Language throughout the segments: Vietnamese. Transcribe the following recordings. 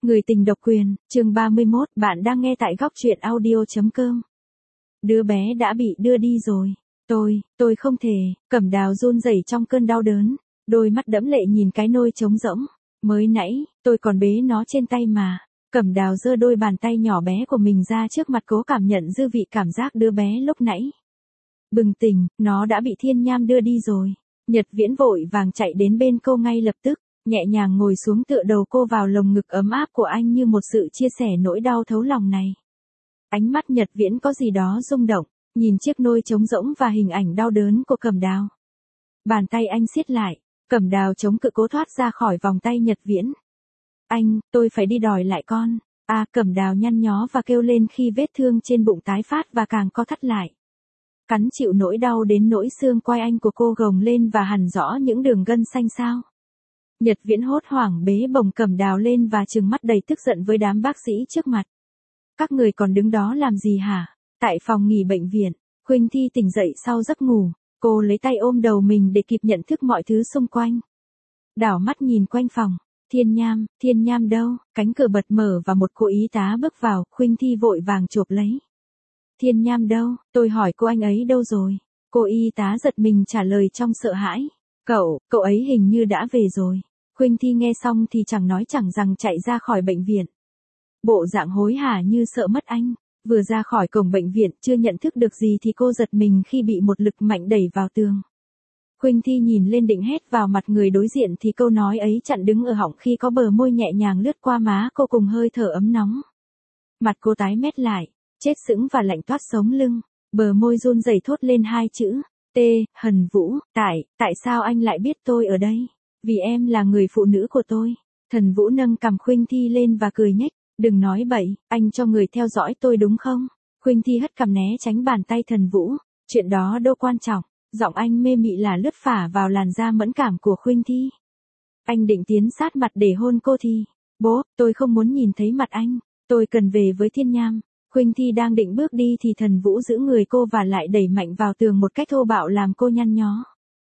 Người tình độc quyền, chương 31, bạn đang nghe tại góc truyện audio.com. Đứa bé đã bị đưa đi rồi. Tôi không thể, Cẩm Đào run rẩy trong cơn đau đớn, đôi mắt đẫm lệ nhìn cái nôi trống rỗng. Mới nãy, tôi còn bế nó trên tay mà. Cẩm Đào giơ đôi bàn tay nhỏ bé của mình ra trước mặt cố cảm nhận dư vị cảm giác đứa bé lúc nãy. Bừng tỉnh, nó đã bị Thiên Nham đưa đi rồi. Nhật Viễn vội vàng chạy đến bên cô ngay lập tức, nhẹ nhàng ngồi xuống tựa đầu cô vào lồng ngực ấm áp của anh như một sự chia sẻ nỗi đau thấu lòng này. Ánh mắt Nhật Viễn có gì đó rung động, nhìn chiếc nôi trống rỗng và hình ảnh đau đớn của Cẩm Đào. Bàn tay anh siết lại, Cẩm Đào chống cự cố thoát ra khỏi vòng tay Nhật Viễn. Anh, tôi phải đi đòi lại con. Cẩm Đào nhăn nhó và kêu lên khi vết thương trên bụng tái phát và càng co thắt lại. Cắn chịu nỗi đau đến nỗi xương quai anh của cô gồng lên và hằn rõ những đường gân xanh xao. Nhật Viễn hốt hoảng bế bồng Cẩm Đào lên và trừng mắt đầy tức giận với đám bác sĩ trước mặt. Các người còn đứng đó làm gì hả? Tại phòng nghỉ bệnh viện, Khuynh Thi tỉnh dậy sau giấc ngủ, cô lấy tay ôm đầu mình để kịp nhận thức mọi thứ xung quanh. Đảo mắt nhìn quanh phòng, Thiên Nham đâu? Cánh cửa bật mở và một cô y tá bước vào, Khuynh Thi vội vàng chộp lấy. Thiên Nham đâu? Tôi hỏi cô anh ấy đâu rồi? Cô y tá giật mình trả lời trong sợ hãi. Cậu ấy hình như đã về rồi. Khuynh Thi nghe xong thì chẳng nói chẳng rằng chạy ra khỏi bệnh viện. Bộ dạng hối hả như sợ mất anh. Vừa ra khỏi cổng bệnh viện chưa nhận thức được gì thì cô giật mình khi bị một lực mạnh đẩy vào tường. Khuynh Thi nhìn lên định hét vào mặt người đối diện thì câu nói ấy chặn đứng ở họng khi có bờ môi nhẹ nhàng lướt qua má cô cùng hơi thở ấm nóng. Mặt cô tái mét lại, chết sững và lạnh toát sống lưng, bờ môi run rẩy thốt lên hai chữ. Hần Vũ, tại sao anh lại biết tôi ở đây? Vì em là người phụ nữ của tôi. Thần Vũ nâng cằm Khuynh Thi lên và cười nhếch. Đừng nói bậy, anh cho người theo dõi tôi đúng không? Khuynh Thi hất cằm né tránh bàn tay Thần Vũ. Chuyện đó đâu quan trọng. Giọng anh mê mị là lướt phả vào làn da mẫn cảm của Khuynh Thi. Anh định tiến sát mặt để hôn cô thì. Bố, tôi không muốn nhìn thấy mặt anh. Tôi cần về với Thiên Nham. Khuynh Thi đang định bước đi thì Thần Vũ giữ người cô và lại đẩy mạnh vào tường một cách thô bạo làm cô nhăn nhó.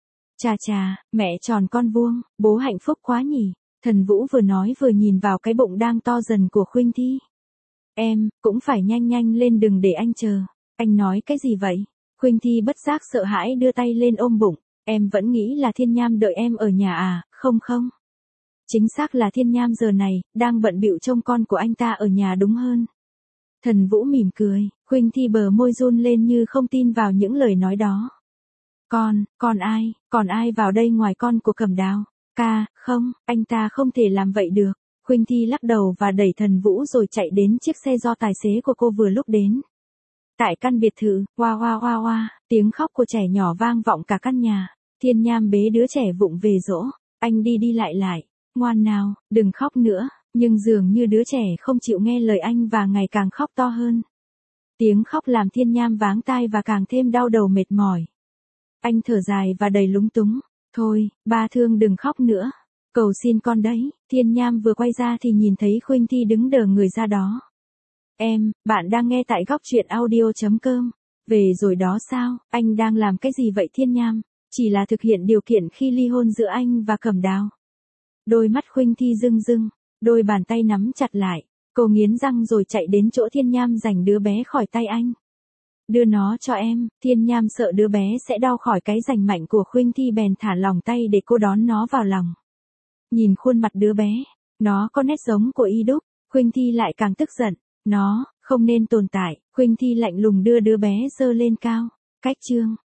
Chà, mẹ tròn con vuông, bố hạnh phúc quá nhỉ. Thần Vũ vừa nói vừa nhìn vào cái bụng đang to dần của Khuynh Thi. Em, cũng phải nhanh lên đừng để anh chờ. Anh nói cái gì vậy? Khuynh Thi bất giác sợ hãi đưa tay lên ôm bụng. Em vẫn nghĩ là Thiên Nham đợi em ở nhà à? Không. Chính xác là Thiên Nham giờ này, đang bận bịu trông con của anh ta ở nhà đúng hơn. Thần Vũ mỉm cười, Khuynh Thi bờ môi run lên như không tin vào những lời nói đó. Còn ai vào đây ngoài con của Cẩm Đào? Không, anh ta không thể làm vậy được. Khuynh Thi lắc đầu và đẩy Thần Vũ rồi chạy đến chiếc xe do tài xế của cô vừa lúc đến. Tại căn biệt thự, oa, tiếng khóc của trẻ nhỏ vang vọng cả căn nhà. Thiên Nham bế đứa trẻ vụng về dỗ, anh đi lại. Ngoan nào, đừng khóc nữa. Nhưng dường như đứa trẻ không chịu nghe lời anh và ngày càng khóc to hơn. Tiếng khóc làm Thiên Nham váng tai và càng thêm đau đầu mệt mỏi. Anh thở dài và đầy lúng túng. Thôi, ba thương đừng khóc nữa. Cầu xin con đấy. Thiên Nham vừa quay ra thì nhìn thấy Khuynh Thi đứng đờ người ra đó. Bạn đang nghe tại góc truyện audio.com. Về rồi đó sao, anh đang làm cái gì vậy Thiên Nham? Chỉ là thực hiện điều kiện khi ly hôn giữa anh và Cẩm Đào. Đôi mắt Khuynh Thi rưng, đôi bàn tay nắm chặt lại. Cô nghiến răng rồi chạy đến chỗ Thiên Nham giành đứa bé khỏi tay anh. Đưa nó cho em. Thiên Nham sợ đứa bé sẽ đau khỏi cái giành mạnh của Khuynh Thi bèn thả lỏng tay để cô đón nó vào lòng. Nhìn khuôn mặt đứa bé, nó có nét giống của y đúc. Khuynh Thi lại càng tức giận. Nó không nên tồn tại. Khuynh Thi lạnh lùng đưa đứa bé giơ lên cao. Cách chương